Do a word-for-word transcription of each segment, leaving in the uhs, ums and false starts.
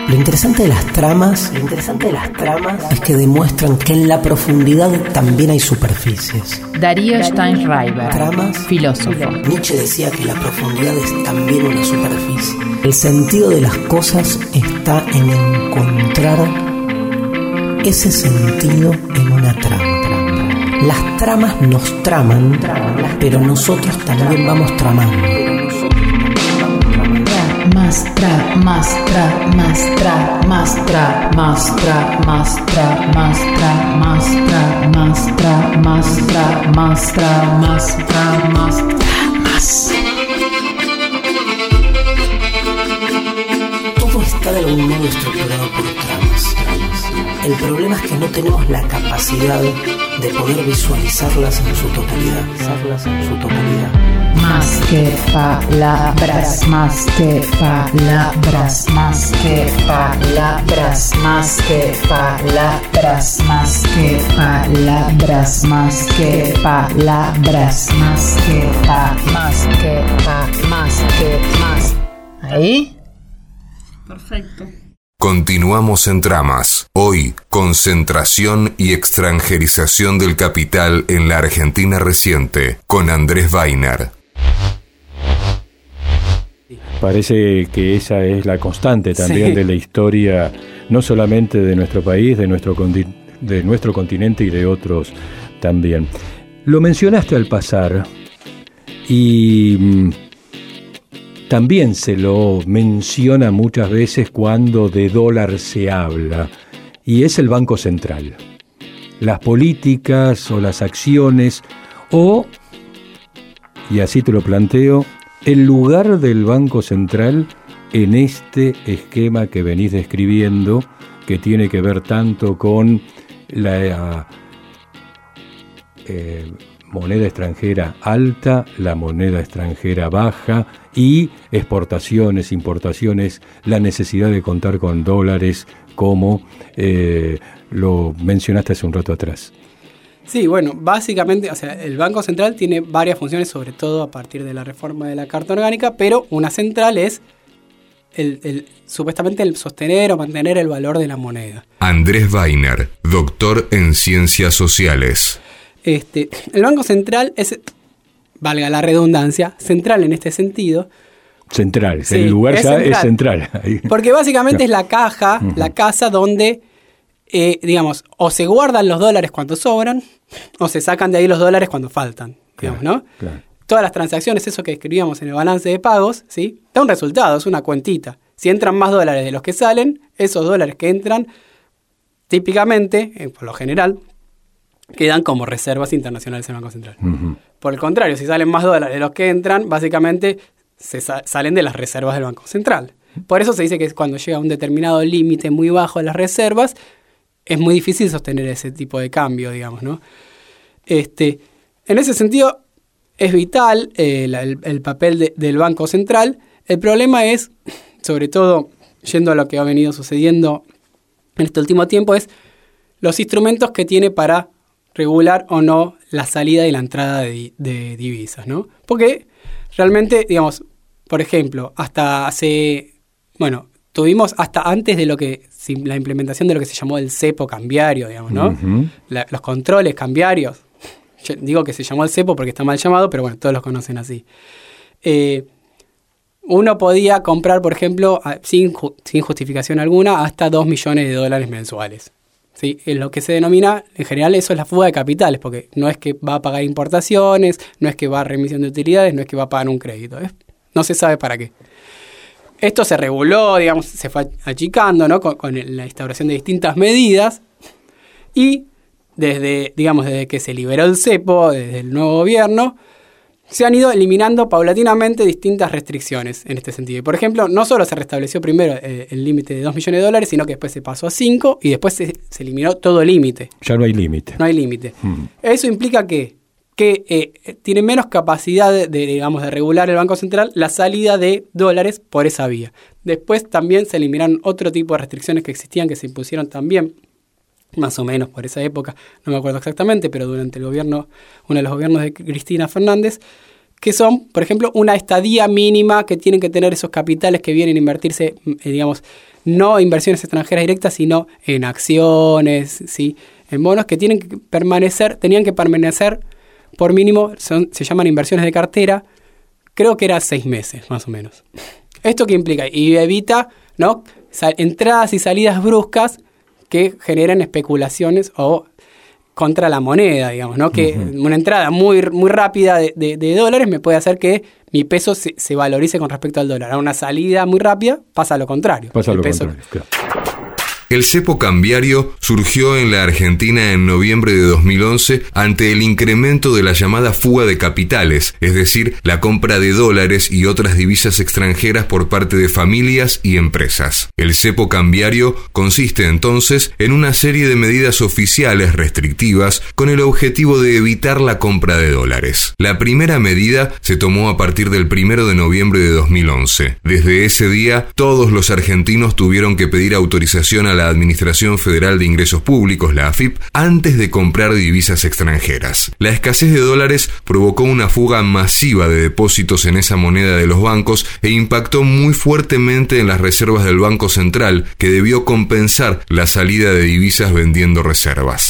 Lo interesante de las tramas, lo interesante de las tramas es que demuestran que en la profundidad también hay superficies. Darío Steinschreiber, Tramas, filósofo. Nietzsche decía que la profundidad es también una superficie. El sentido de las cosas está en encontrar ese sentido en una trama. Las tramas nos traman, pero nosotros también vamos tramando. Más tra, más tra, más tra, más tra, más tra, más tra, más tra, más tra, más tra, más tra, más tra, más tra, más tra, más. Todo está de algún modo estructurado por tramas. El problema es que no tenemos la capacidad de poder visualizarlas en su totalidad. Visualizarlas en su totalidad. Más que palabras, más que palabras, más que palabras, más que palabras, más que palabras, más que palabras, más que pa, más que pa, más que más. ¿Ahí? Perfecto. Continuamos en Tramas. Hoy, concentración y extranjerización del capital en la Argentina reciente, con Andrés Weiner. Parece que esa es la constante también sí. de la historia, no solamente de nuestro país, de nuestro, conti- de nuestro continente y de otros también. Lo mencionaste al pasar y mmm, también se lo menciona muchas veces cuando de dólar se habla, y es el Banco Central. Las políticas o las acciones, o, y así te lo planteo, el lugar del Banco Central en este esquema que venís describiendo, que tiene que ver tanto con la eh, moneda extranjera alta, la moneda extranjera baja y exportaciones, importaciones, la necesidad de contar con dólares, como eh, lo mencionaste hace un rato atrás. Sí, bueno, básicamente, o sea, el Banco Central tiene varias funciones, sobre todo a partir de la reforma de la Carta Orgánica, pero una central es el, el, supuestamente el sostener o mantener el valor de la moneda. Andrés Weiner, doctor en Ciencias Sociales. Este, el Banco Central es, valga la redundancia, central en este sentido. Central, sí, el lugar es ya central, es central. Porque básicamente es la caja, uh-huh. la casa donde, eh, digamos, o se guardan los dólares cuando sobran, o se sacan de ahí los dólares cuando faltan, digamos, claro, ¿no? Claro. Todas las transacciones, eso que escribíamos en el balance de pagos, ¿sí? Da un resultado, es una cuentita. Si entran más dólares de los que salen, esos dólares que entran, típicamente, eh, por lo general, quedan como reservas internacionales en el Banco Central. Uh-huh. Por el contrario, si salen más dólares de los que entran, básicamente se sa- salen de las reservas del Banco Central. Por eso se dice que cuando llega a un determinado límite muy bajo de las reservas, es muy difícil sostener ese tipo de cambio, digamos, ¿no? Este, en ese sentido, es vital eh, la, el, el papel de, del Banco Central. El problema es, sobre todo, yendo a lo que ha venido sucediendo en este último tiempo, es los instrumentos que tiene para regular o no la salida y la entrada de, de divisas, ¿no? Porque realmente, digamos, por ejemplo, hasta hace, bueno, tuvimos hasta antes de lo que, la implementación de lo que se llamó el cepo cambiario, digamos, ¿no? Uh-huh. La, los controles cambiarios. Yo digo que se llamó el cepo porque está mal llamado, pero bueno, todos los conocen así. Eh, uno podía comprar, por ejemplo, sin, sin justificación alguna, hasta dos millones de dólares mensuales. ¿Sí? En lo que se denomina, en general, eso es la fuga de capitales, porque no es que va a pagar importaciones, no es que va a remisión de utilidades, no es que va a pagar un crédito. ¿eh? No se sabe para qué. Esto se reguló, digamos, se fue achicando, ¿no? Con, con la instauración de distintas medidas y desde, digamos, desde que se liberó el cepo, desde el nuevo gobierno, se han ido eliminando paulatinamente distintas restricciones en este sentido. Y, por ejemplo, no solo se restableció primero eh, el límite de dos millones de dólares, sino que después se pasó a cinco y después se, se eliminó todo el límite. Ya no hay límite. No hay límite. Hmm. Eso implica que, que eh, tiene menos capacidad de, de, digamos, de regular el Banco Central la salida de dólares por esa vía. Después también se eliminaron otro tipo de restricciones que existían, que se impusieron también, más o menos por esa época, no me acuerdo exactamente, pero durante el gobierno, uno de los gobiernos de Cristina Fernández, que son, por ejemplo, una estadía mínima que tienen que tener esos capitales que vienen a invertirse, eh, digamos, no inversiones extranjeras directas, sino en acciones, ¿sí? En bonos que tienen que permanecer, tenían que permanecer por mínimo, son, se llaman inversiones de cartera, creo que era seis meses, más o menos. ¿Esto qué implica? Y evita, ¿no?, Sal, entradas y salidas bruscas que generen especulaciones o contra la moneda, digamos, ¿no? Que uh-huh. una entrada muy, muy rápida de, de, de dólares me puede hacer que mi peso se, se valorice con respecto al dólar. A una salida muy rápida pasa lo contrario. Pasa el lo peso contrario, claro. El cepo cambiario surgió en la Argentina en noviembre de dos mil once ante el incremento de la llamada fuga de capitales, es decir, la compra de dólares y otras divisas extranjeras por parte de familias y empresas. El cepo cambiario consiste entonces en una serie de medidas oficiales restrictivas con el objetivo de evitar la compra de dólares. La primera medida se tomó a partir del primero de noviembre de dos mil once. Desde ese día, todos los argentinos tuvieron que pedir autorización a la Administración Federal de Ingresos Públicos, la A F I P, antes de comprar divisas extranjeras. La escasez de dólares provocó una fuga masiva de depósitos en esa moneda de los bancos e impactó muy fuertemente en las reservas del Banco Central, que debió compensar la salida de divisas vendiendo reservas.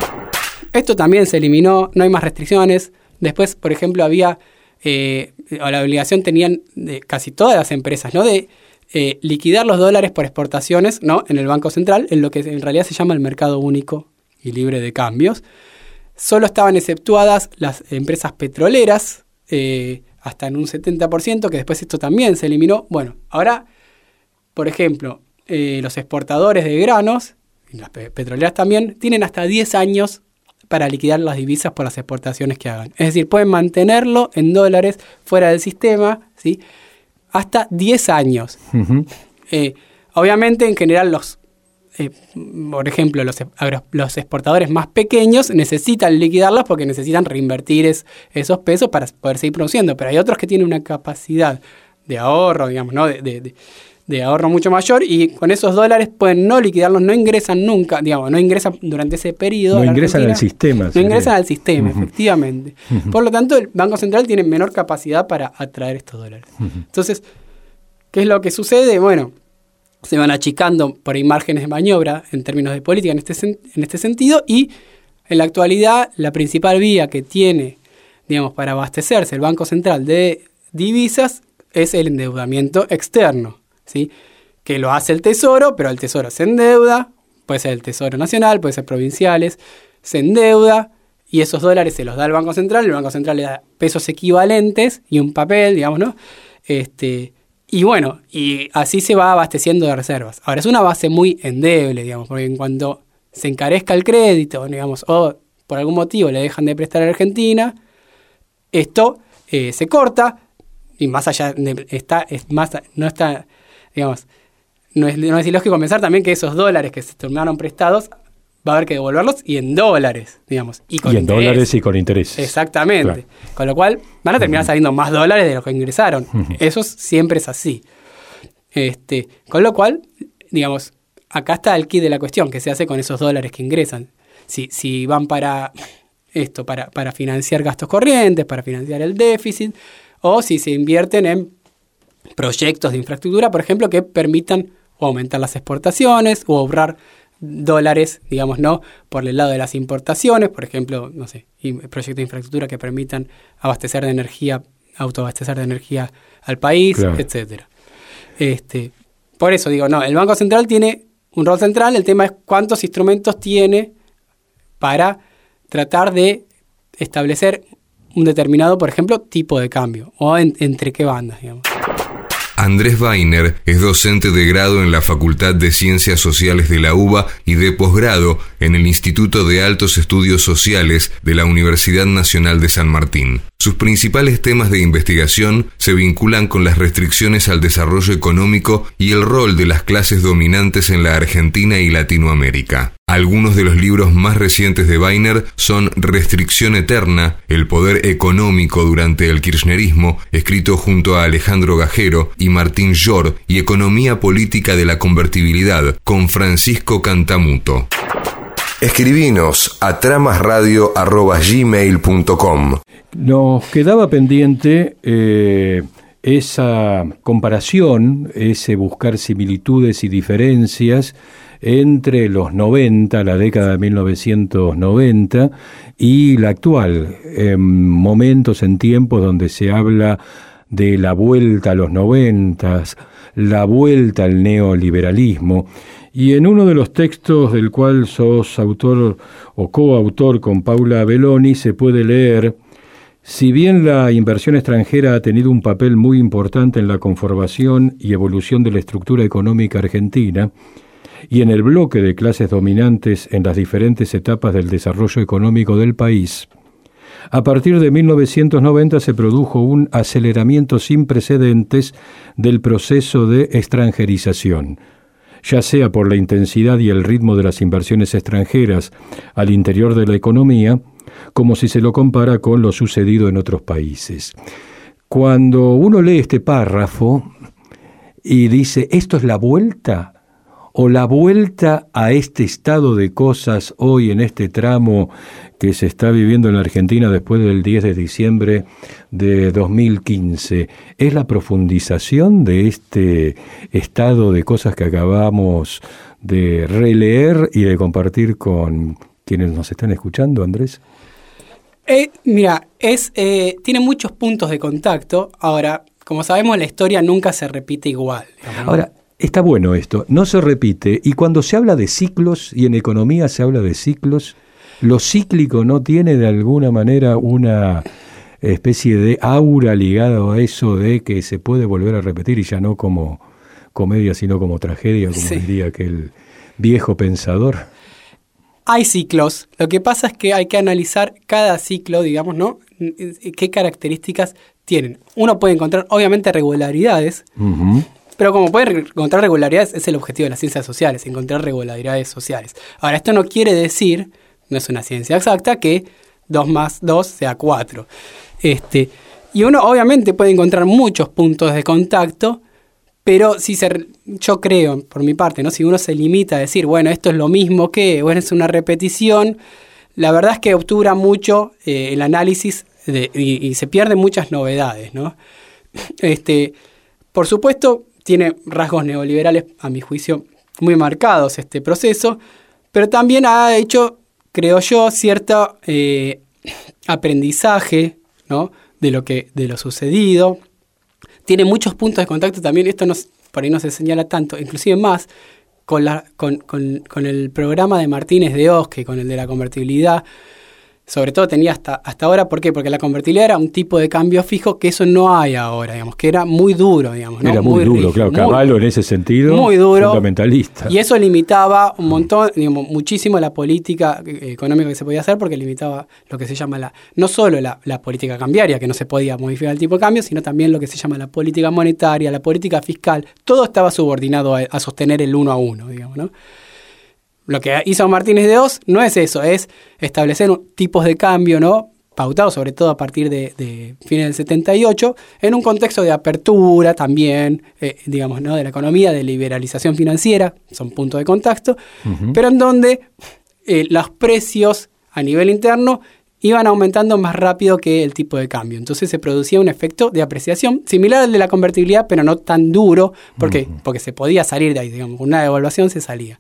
Esto también se eliminó, no hay más restricciones. Después, por ejemplo, había, eh, la obligación tenían de casi todas las empresas, ¿no?, de Eh, liquidar los dólares por exportaciones, ¿no?, en el Banco Central, en lo que en realidad se llama el mercado único y libre de cambios. Solo estaban exceptuadas las empresas petroleras, eh, hasta en un setenta por ciento, que después esto también se eliminó. Bueno, ahora, por ejemplo, eh, los exportadores de granos, y las pe- petroleras también, tienen hasta diez años para liquidar las divisas por las exportaciones que hagan. Es decir, pueden mantenerlo en dólares fuera del sistema, ¿sí?, hasta diez años. Uh-huh. Eh, obviamente, en general, los, eh, por ejemplo, los, los exportadores más pequeños necesitan liquidarlas porque necesitan reinvertir es, esos pesos para poder seguir produciendo. Pero hay otros que tienen una capacidad de ahorro, digamos, ¿no? de, de, de, de ahorro mucho mayor, y con esos dólares pueden no liquidarlos, no ingresan nunca, digamos, no ingresan durante ese periodo. No ingresan al sistema. No ingresan al sistema, uh-huh. efectivamente. Uh-huh. Por lo tanto, el Banco Central tiene menor capacidad para atraer estos dólares. Uh-huh. Entonces, ¿qué es lo que sucede? Bueno, se van achicando por ahí márgenes de maniobra en términos de política en este, en este sentido, y en la actualidad la principal vía que tiene, digamos, para abastecerse el Banco Central de divisas es el endeudamiento externo, ¿sí?, que lo hace el Tesoro, pero el Tesoro se endeuda, puede ser el Tesoro Nacional, puede ser provinciales, se endeuda y esos dólares se los da el Banco Central, el Banco Central le da pesos equivalentes y un papel, digamos, ¿no? Este, y bueno, y así se va abasteciendo de reservas. Ahora, es una base muy endeble, digamos, porque en cuanto se encarezca el crédito, digamos, o por algún motivo le dejan de prestar a Argentina, esto eh, se corta, y más allá de, está, es más, no está, digamos, no es, no es ilógico pensar también que esos dólares que se tornaron prestados va a haber que devolverlos y en dólares, digamos. Y, con y en interés. dólares y con intereses. Exactamente. Claro. Con lo cual van a terminar uh-huh. saliendo más dólares de los que ingresaron. Uh-huh. Eso siempre es así. Este, con lo cual, digamos, acá está el kit de la cuestión, que se hace con esos dólares que ingresan. Si, si van para esto, para, para financiar gastos corrientes, para financiar el déficit, o si se invierten en proyectos de infraestructura, por ejemplo, que permitan o aumentar las exportaciones o ahorrar dólares, digamos, ¿no?, por el lado de las importaciones, por ejemplo, no sé, proyectos de infraestructura que permitan abastecer de energía, autoabastecer de energía al país, claro, etcétera. Este, por eso digo, no, el Banco Central tiene un rol central, el tema es cuántos instrumentos tiene para tratar de establecer un determinado, por ejemplo, tipo de cambio, o en, entre qué bandas, digamos. Andrés Weiner es docente de grado en la Facultad de Ciencias Sociales de la UBA y de posgrado en el Instituto de Altos Estudios Sociales de la Universidad Nacional de San Martín. Sus principales temas de investigación se vinculan con las restricciones al desarrollo económico y el rol de las clases dominantes en la Argentina y Latinoamérica. Algunos de los libros más recientes de Weiner son Restricción Eterna, el poder económico durante el kirchnerismo, escrito junto a Alejandro Gajero y Martín Llor, y Economía Política de la Convertibilidad, con Francisco Cantamuto. Escribinos a tramasradio arroba gmail punto com. Nos quedaba pendiente eh, esa comparación, ese buscar similitudes y diferencias entre los noventa, la década de mil novecientos noventa, y la actual, en momentos, en tiempos donde se habla de la vuelta a los noventas, la vuelta al neoliberalismo. Y en uno de los textos del cual sos autor o coautor con Paula Belloni se puede leer: si bien la inversión extranjera ha tenido un papel muy importante en la conformación y evolución de la estructura económica argentina y en el bloque de clases dominantes en las diferentes etapas del desarrollo económico del país, a partir de mil novecientos noventa se produjo un aceleramiento sin precedentes del proceso de extranjerización, ya sea por la intensidad y el ritmo de las inversiones extranjeras al interior de la economía, como si se lo compara con lo sucedido en otros países. Cuando uno lee este párrafo y dice, ¿esto es la vuelta? ¿O la vuelta a este estado de cosas hoy en este tramo que se está viviendo en la Argentina después del diez de diciembre de dos mil quince? ¿Es la profundización de este estado de cosas que acabamos de releer y de compartir con quienes nos están escuchando, Andrés? Eh, mira, es, eh, tiene muchos puntos de contacto. Ahora, como sabemos, la historia nunca se repite igual, ¿no? Ahora, está bueno esto, no se repite, y cuando se habla de ciclos, y en economía se habla de ciclos, lo cíclico no tiene de alguna manera una especie de aura ligada a eso de que se puede volver a repetir, y ya no como comedia, sino como tragedia, como sí. diría aquel viejo pensador. Hay ciclos, lo que pasa es que hay que analizar cada ciclo, digamos, ¿no? ¿Qué características tienen? Uno puede encontrar, obviamente, regularidades, uh-huh. Pero como pueden encontrar regularidades, es el objetivo de las ciencias sociales, encontrar regularidades sociales. Ahora, esto no quiere decir, no es una ciencia exacta, que dos más dos sea cuatro. Este, y uno obviamente puede encontrar muchos puntos de contacto, pero si se, yo creo, por mi parte, ¿no? Si uno se limita a decir, bueno, esto es lo mismo que, bueno, es una repetición, la verdad es que obtura mucho eh, el análisis de, y, y se pierden muchas novedades, ¿no? Este, por supuesto, tiene rasgos neoliberales, a mi juicio, muy marcados este proceso, pero también ha hecho, creo yo, cierto eh, aprendizaje, ¿no? de lo que de lo sucedido. Tiene muchos puntos de contacto también, esto no, por ahí no se señala tanto, inclusive más, con, la, con, con, con el programa de Martínez de Oz, que con el de la convertibilidad. Sobre todo tenía hasta, hasta ahora, ¿por qué? Porque la convertibilidad era un tipo de cambio fijo que eso no hay ahora, digamos, que era muy duro, digamos, ¿no? Era muy, muy duro, rígido, claro, Cavallo en ese sentido, muy duro, fundamentalista. Y eso limitaba un montón, digamos, muchísimo la política económica que se podía hacer, porque limitaba lo que se llama la, no solo la, la política cambiaria, que no se podía modificar el tipo de cambio, sino también lo que se llama la política monetaria, la política fiscal, todo estaba subordinado a, a sostener el uno a uno, digamos, ¿no? Lo que hizo Martínez de Oz no es eso, es establecer tipos de cambio, ¿no? Pautados sobre todo a partir de, de fines del setenta y ocho, en un contexto de apertura también, eh, digamos, ¿no? de la economía, de liberalización financiera, son puntos de contacto, uh-huh. pero en donde eh, los precios a nivel interno iban aumentando más rápido que el tipo de cambio. Entonces se producía un efecto de apreciación similar al de la convertibilidad, pero no tan duro, porque, uh-huh. porque se podía salir de ahí, digamos, con una devaluación se salía.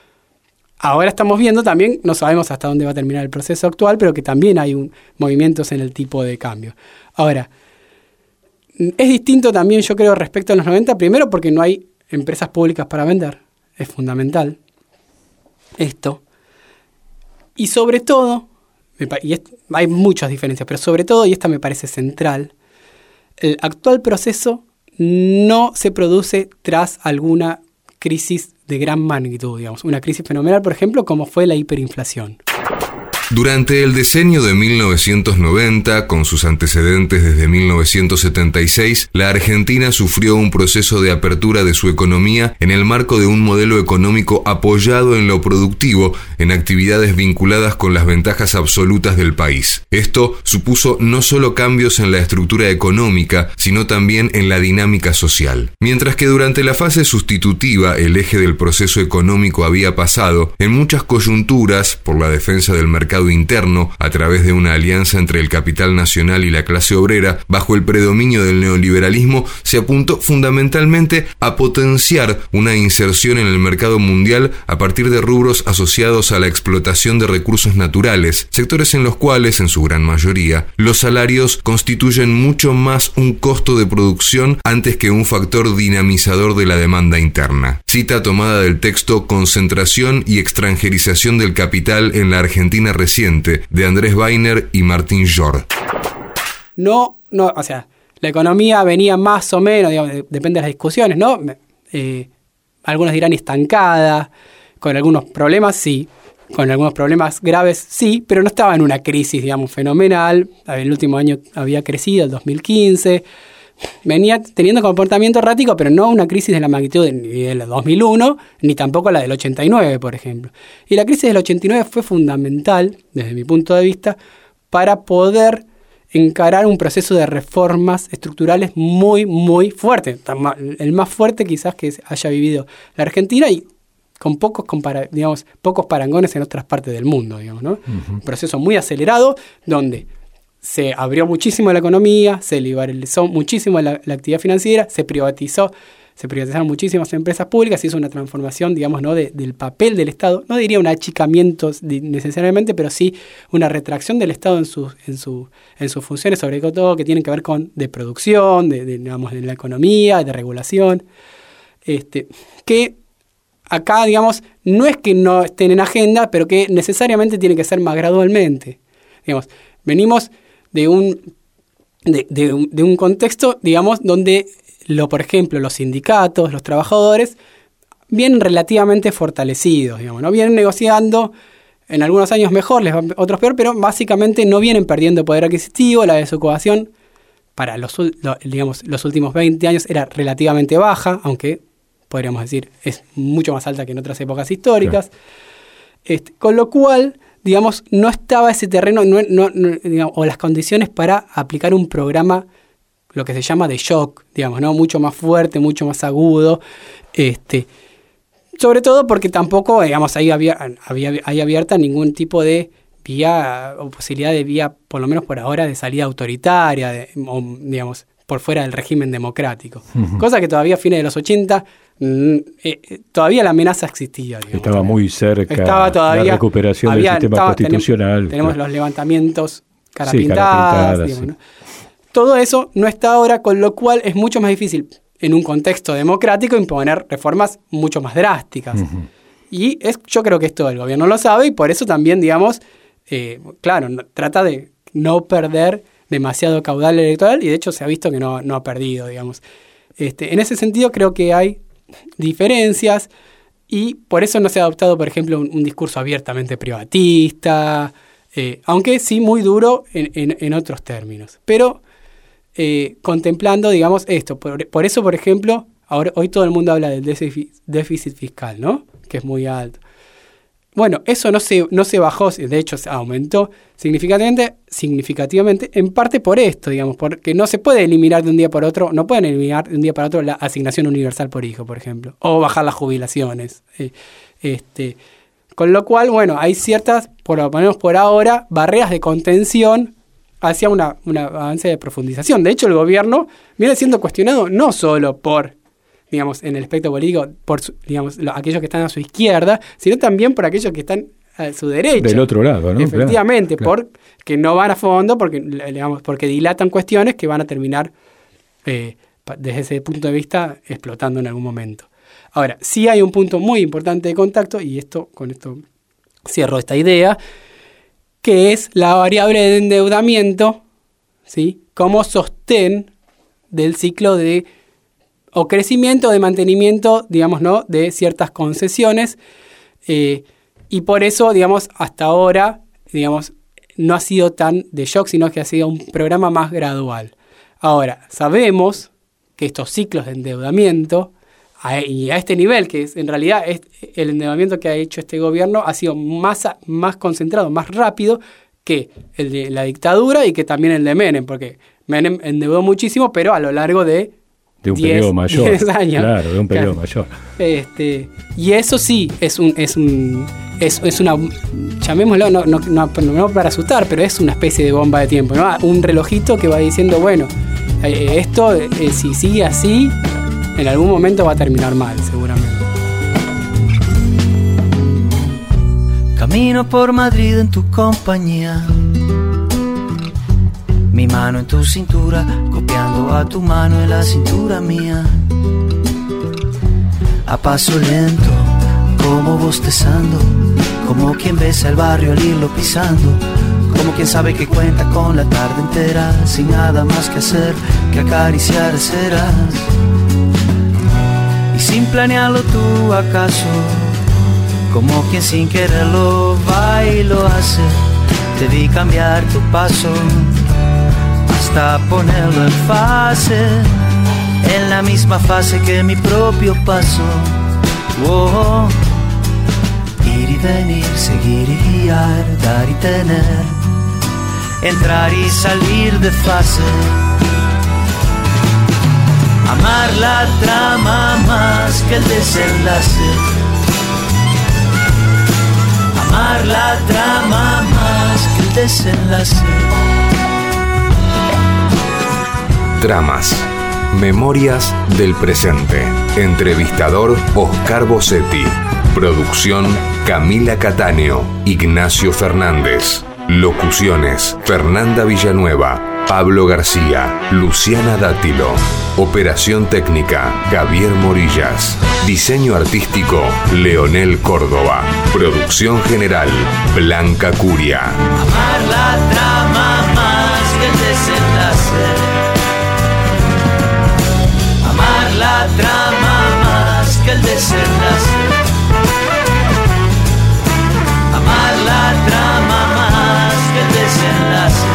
Ahora estamos viendo también, no sabemos hasta dónde va a terminar el proceso actual, pero que también hay un, movimientos en el tipo de cambio. Ahora, es distinto también, yo creo, respecto a los noventa, primero porque no hay empresas públicas para vender, es fundamental esto. Y sobre todo, y es, hay muchas diferencias, pero sobre todo, y esta me parece central, el actual proceso no se produce tras alguna crisis de gran magnitud, digamos, una crisis fenomenal, por ejemplo, como fue la hiperinflación. Durante el decenio de mil novecientos noventa, con sus antecedentes desde mil novecientos setenta y seis, la Argentina sufrió un proceso de apertura de su economía en el marco de un modelo económico apoyado en lo productivo, en actividades vinculadas con las ventajas absolutas del país. Esto supuso no solo cambios en la estructura económica, sino también en la dinámica social. Mientras que durante la fase sustitutiva el eje del proceso económico había pasado, en muchas coyunturas, por la defensa del mercado mercado interno a través de una alianza entre el capital nacional y la clase obrera, bajo el predominio del neoliberalismo, se apuntó fundamentalmente a potenciar una inserción en el mercado mundial a partir de rubros asociados a la explotación de recursos naturales, sectores en los cuales, en su gran mayoría, los salarios constituyen mucho más un costo de producción antes que un factor dinamizador de la demanda interna. Cita tomada del texto Concentración y extranjerización del capital en la Argentina reciente, de Andrés Weiner y Martín Jord. No, no, o sea, la economía venía más o menos, digamos, depende de las discusiones, ¿no? Eh, algunos dirán estancada, con algunos problemas, sí. Con algunos problemas graves, sí, pero no estaba en una crisis, digamos, fenomenal. El último año había crecido, el dos mil quince. Venía teniendo comportamiento errático, pero no una crisis de la magnitud ni del dos mil uno, ni tampoco la del ochenta y nueve, por ejemplo. Y la crisis del ochenta y nueve fue fundamental, desde mi punto de vista, para poder encarar un proceso de reformas estructurales muy, muy fuerte. El más fuerte quizás que haya vivido la Argentina y con pocos, compara- digamos, pocos parangones en otras partes del mundo, digamos, ¿no? Uh-huh. Un proceso muy acelerado donde se abrió muchísimo la economía, se liberalizó muchísimo la, la actividad financiera, se privatizó, se privatizaron muchísimas empresas públicas, se hizo una transformación, digamos, ¿no? de, del papel del Estado, no diría un achicamiento necesariamente, pero sí una retracción del Estado en sus, en su, en sus funciones, sobre todo que tienen que ver con de producción, de, de, digamos, de la economía, de regulación, este, que acá, digamos, no es que no estén en agenda, pero que necesariamente tiene que ser más gradualmente. Digamos, venimos de un, de, de un, de un contexto, digamos, donde, lo, por ejemplo, los sindicatos, los trabajadores, vienen relativamente fortalecidos, digamos, ¿no? Vienen negociando, en algunos años mejor, les va, otros peor, pero básicamente no vienen perdiendo poder adquisitivo. La desocupación para los, lo, digamos, los últimos veinte años era relativamente baja, aunque podríamos decir, es mucho más alta que en otras épocas históricas. Claro. Este, con lo cual, digamos, no estaba ese terreno no, no, no, digamos, o las condiciones para aplicar un programa, lo que se llama de shock, digamos, ¿no? Mucho más fuerte, mucho más agudo. Este, sobre todo porque tampoco, digamos, ahí había, había ahí abierta ningún tipo de vía o posibilidad de vía, por lo menos por ahora, de salida autoritaria, de, o, digamos, por fuera del régimen democrático. Uh-huh. Cosa que todavía a fines de los ochenta, mm, eh, todavía la amenaza existía. Digamos. Estaba muy cerca Estaba todavía, la recuperación había, del sistema estaba, constitucional. Tenemos, tenemos claro. los levantamientos cara sí, pintadas. cara pintada, digamos, sí. ¿no? Todo eso no está ahora, con lo cual es mucho más difícil en un contexto democrático imponer reformas mucho más drásticas. Uh-huh. Y es, yo creo que esto el gobierno lo sabe y por eso también, digamos, eh, claro, no, trata de no perder demasiado caudal electoral y de hecho se ha visto que no, no ha perdido, digamos. Este, en ese sentido creo que hay diferencias y por eso no se ha adoptado, por ejemplo, un, un discurso abiertamente privatista, eh, aunque sí muy duro en, en, en otros términos. Pero eh, contemplando, digamos, esto. Por, por eso, por ejemplo, ahora hoy todo el mundo habla del déficit, déficit fiscal, ¿no? Que es muy alto. Bueno, eso no se, no se bajó, de hecho se aumentó significativamente, significativamente, en parte por esto, digamos, porque no se puede eliminar de un día para otro, no pueden eliminar de un día para otro la asignación universal por hijo, por ejemplo, o bajar las jubilaciones. Eh, este, con lo cual, bueno, hay ciertas, por lo menos por ahora, barreras de contención hacia una, una avance de profundización. De hecho, el gobierno viene siendo cuestionado no solo por, digamos, en el espectro político, por, digamos, lo, aquellos que están a su izquierda, sino también por aquellos que están a su derecha. Del otro lado, ¿no? Efectivamente, claro, porque no van a fondo, porque, digamos, porque dilatan cuestiones que van a terminar, eh, desde ese punto de vista, explotando en algún momento. Ahora, sí hay un punto muy importante de contacto, y esto con esto cierro esta idea, que es la variable de endeudamiento, ¿sí? Como sostén del ciclo de o crecimiento, de mantenimiento, digamos, ¿no? De ciertas concesiones, eh, y por eso, digamos, hasta ahora, digamos, no ha sido tan de shock, sino que ha sido un programa más gradual. Ahora, sabemos que estos ciclos de endeudamiento, a, y a este nivel, que es, en realidad es el endeudamiento que ha hecho este gobierno, ha sido más, más concentrado, más rápido que el de la dictadura y que también el de Menem, porque Menem endeudó muchísimo, pero a lo largo de de un periodo mayor. diez años. Claro, de un periodo claro. mayor. Este, y eso sí es un, es un es, es una, llamémoslo, no, no, no, no para asustar, pero es una especie de bomba de tiempo, ¿no? Un relojito que va diciendo, bueno, eh, esto, eh, si sigue así, en algún momento va a terminar mal, seguramente. Camino por Madrid en tu compañía, mi mano en tu cintura, copiando a tu mano en la cintura mía. A paso lento, como bostezando, como quien besa el barrio al irlo pisando, como quien sabe que cuenta con la tarde entera, sin nada más que hacer que acariciar ceras. Y sin planearlo tú acaso, como quien sin quererlo va y lo hace, te vi cambiar tu paso hasta ponerlo en fase, en la misma fase que mi propio paso. Oh, ir y venir, seguir y guiar, dar y tener, entrar y salir de fase. Amar la trama más que el desenlace. Amar la trama más que el desenlace. Tramas. Memorias del presente. Entrevistador Oscar Bossetti. Producción Camila Cattaneo, Ignacio Fernández. Locuciones Fernanda Villanueva, Pablo García, Luciana Dátilo. Operación técnica Javier Morillas. Diseño artístico Leonel Córdoba. Producción general Blanca Curia. Amar la trama más que el desenlace. Amar la trama más que el desenlace. Amar la trama más que el desenlace.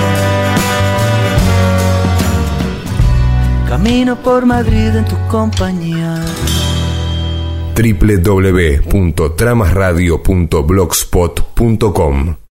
Camino por Madrid en tu compañía. doble u doble u doble u punto tramas radio punto blogspot punto com